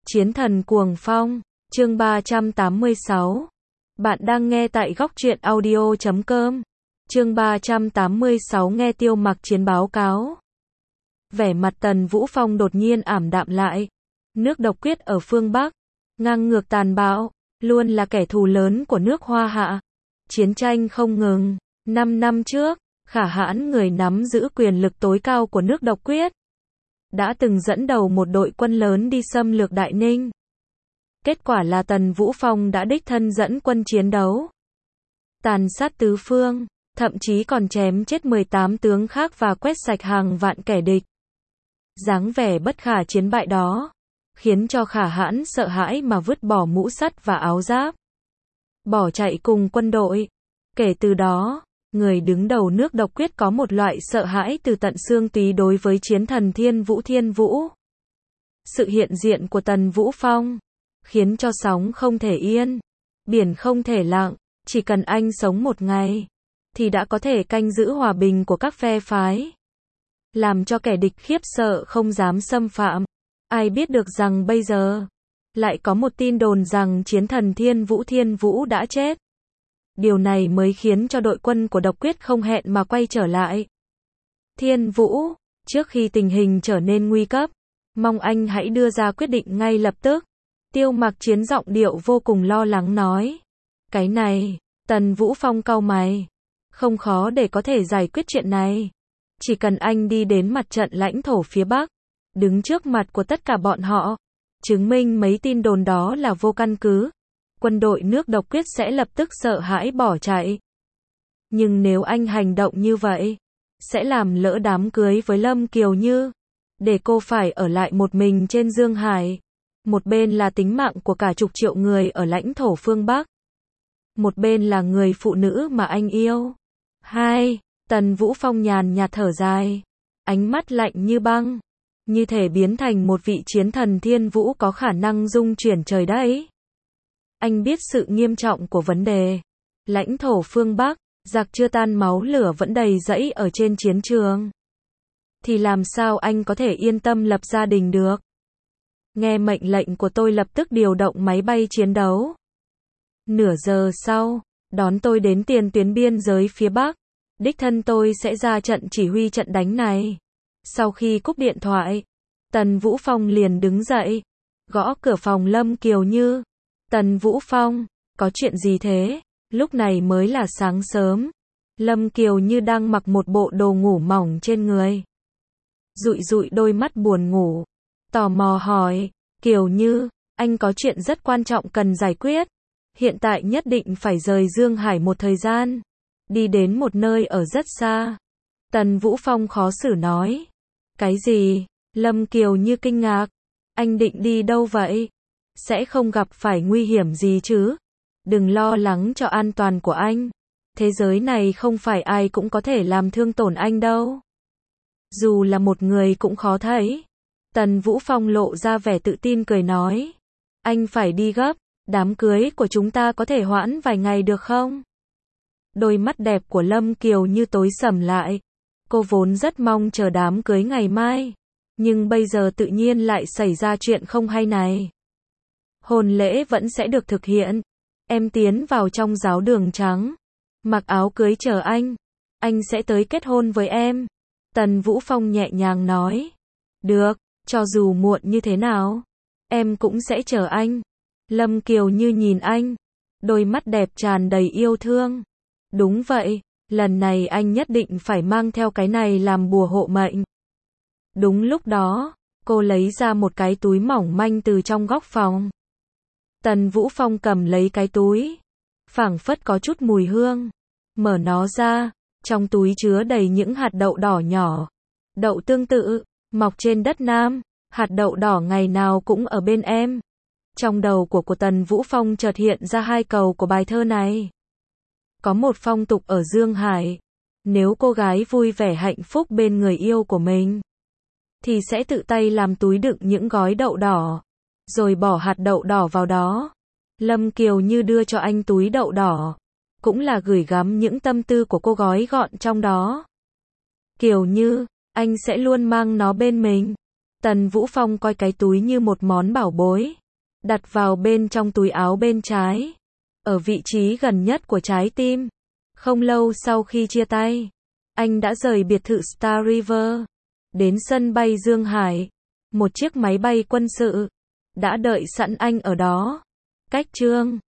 Chiến thần cuồng phong, chương 386. Bạn đang nghe tại góc truyện audio.com. Chương 386 nghe Tiêu Mặc Chiến báo cáo. Vẻ mặt Tần Vũ Phong đột nhiên ảm đạm lại. Nước độc quyết ở phương Bắc, ngang ngược tàn bạo, luôn là kẻ thù lớn của nước Hoa Hạ. Chiến tranh không ngừng. 5 năm trước, Khả Hãn, người nắm giữ quyền lực tối cao của nước độc quyết, đã từng dẫn đầu một đội quân lớn đi xâm lược Đại Ninh. Kết quả là Tần Vũ Phong đã đích thân dẫn quân chiến đấu, tàn sát tứ phương, thậm chí còn chém chết 18 tướng khác và quét sạch hàng vạn kẻ địch. Dáng vẻ bất khả chiến bại đó khiến cho Khả Hãn sợ hãi mà vứt bỏ mũ sắt và áo giáp, bỏ chạy cùng quân đội. Kể từ đó, người đứng đầu nước độc quyết có một loại sợ hãi từ tận xương tủy đối với chiến thần Thiên Vũ. Sự hiện diện của Tần Vũ Phong khiến cho sóng không thể yên, biển không thể lặng. Chỉ cần anh sống một ngày thì đã có thể canh giữ hòa bình của các phe phái, làm cho kẻ địch khiếp sợ không dám xâm phạm. Ai biết được rằng bây giờ lại có một tin đồn rằng chiến thần Thiên Vũ đã chết. Điều này mới khiến cho đội quân của độc quyết không hẹn mà quay trở lại. Thiên Vũ, trước khi tình hình trở nên nguy cấp, mong anh hãy đưa ra quyết định ngay lập tức. Tiêu Mặc Chiến giọng điệu vô cùng lo lắng nói. Cái này, Tần Vũ Phong cau mày. Không khó để có thể giải quyết chuyện này. Chỉ cần anh đi đến mặt trận lãnh thổ phía Bắc, đứng trước mặt của tất cả bọn họ, chứng minh mấy tin đồn đó là vô căn cứ, quân đội nước độc quyết sẽ lập tức sợ hãi bỏ chạy. Nhưng nếu anh hành động như vậy, sẽ làm lỡ đám cưới với Lâm Kiều Như, để cô phải ở lại một mình trên Dương Hải. Một bên là tính mạng của cả chục triệu người ở lãnh thổ phương Bắc, một bên là người phụ nữ mà anh yêu. Tần Vũ Phong nhàn nhạt thở dài, ánh mắt lạnh như băng, như thể biến thành một vị chiến thần Thiên Vũ có khả năng dung chuyển trời đất. Anh biết sự nghiêm trọng của vấn đề. Lãnh thổ phương Bắc, giặc chưa tan máu lửa vẫn đầy rẫy ở trên chiến trường. Thì làm sao anh có thể yên tâm lập gia đình được? Nghe mệnh lệnh của tôi, lập tức điều động máy bay chiến đấu. Nửa giờ sau, đón tôi đến tiền tuyến biên giới phía Bắc. Đích thân tôi sẽ ra trận chỉ huy trận đánh này. Sau khi cúp điện thoại, Tần Vũ Phong liền đứng dậy, gõ cửa phòng Lâm Kiều Như. Tần Vũ Phong, có chuyện gì thế? Lúc này mới là sáng sớm. Lâm Kiều Như đang mặc một bộ đồ ngủ mỏng trên người, dụi đôi mắt buồn ngủ, tò mò hỏi. Kiều Như, anh có chuyện rất quan trọng cần giải quyết. Hiện tại nhất định phải rời Dương Hải một thời gian, đi đến một nơi ở rất xa. Tần Vũ Phong khó xử nói. Cái gì? Lâm Kiều Như kinh ngạc. Anh định đi đâu vậy? Sẽ không gặp phải nguy hiểm gì chứ? Đừng lo lắng cho an toàn của anh. Thế giới này không phải ai cũng có thể làm thương tổn anh đâu. Dù là một người cũng khó thấy. Tần Vũ Phong lộ ra vẻ tự tin cười nói. Anh phải đi gấp, đám cưới của chúng ta có thể hoãn vài ngày được không? Đôi mắt đẹp của Lâm Kiều Như tối sầm lại. Cô vốn rất mong chờ đám cưới ngày mai, nhưng bây giờ tự nhiên lại xảy ra chuyện không hay này. Hôn lễ vẫn sẽ được thực hiện. Em tiến vào trong giáo đường trắng, mặc áo cưới chờ anh sẽ tới kết hôn với em. Tần Vũ Phong nhẹ nhàng nói. Được, cho dù muộn như thế nào, em cũng sẽ chờ anh. Lâm Kiều Như nhìn anh, đôi mắt đẹp tràn đầy yêu thương. Đúng vậy, lần này anh nhất định phải mang theo cái này làm bùa hộ mệnh. Đúng lúc đó, cô lấy ra một cái túi mỏng manh từ trong góc phòng. Tần Vũ Phong cầm lấy cái túi, phảng phất có chút mùi hương. Mở nó ra, trong túi chứa đầy những hạt đậu đỏ nhỏ. Đậu tương tự, mọc trên đất Nam. Hạt đậu đỏ ngày nào cũng ở bên em. Trong đầu của Tần Vũ Phong chợt hiện ra hai câu của bài thơ này. Có một phong tục ở Dương Hải, nếu cô gái vui vẻ hạnh phúc bên người yêu của mình, thì sẽ tự tay làm túi đựng những gói đậu đỏ, rồi bỏ hạt đậu đỏ vào đó. Lâm Kiều Như đưa cho anh túi đậu đỏ, cũng là gửi gắm những tâm tư của cô gói gọn trong đó. Kiều Như, anh sẽ luôn mang nó bên mình. Tần Vũ Phong coi cái túi như một món bảo bối, đặt vào bên trong túi áo bên trái, ở vị trí gần nhất của trái tim. Không lâu sau khi chia tay, anh đã rời biệt thự Star River, đến sân bay Dương Hải. Một chiếc máy bay quân sự đã đợi sẵn anh ở đó. Cách Trương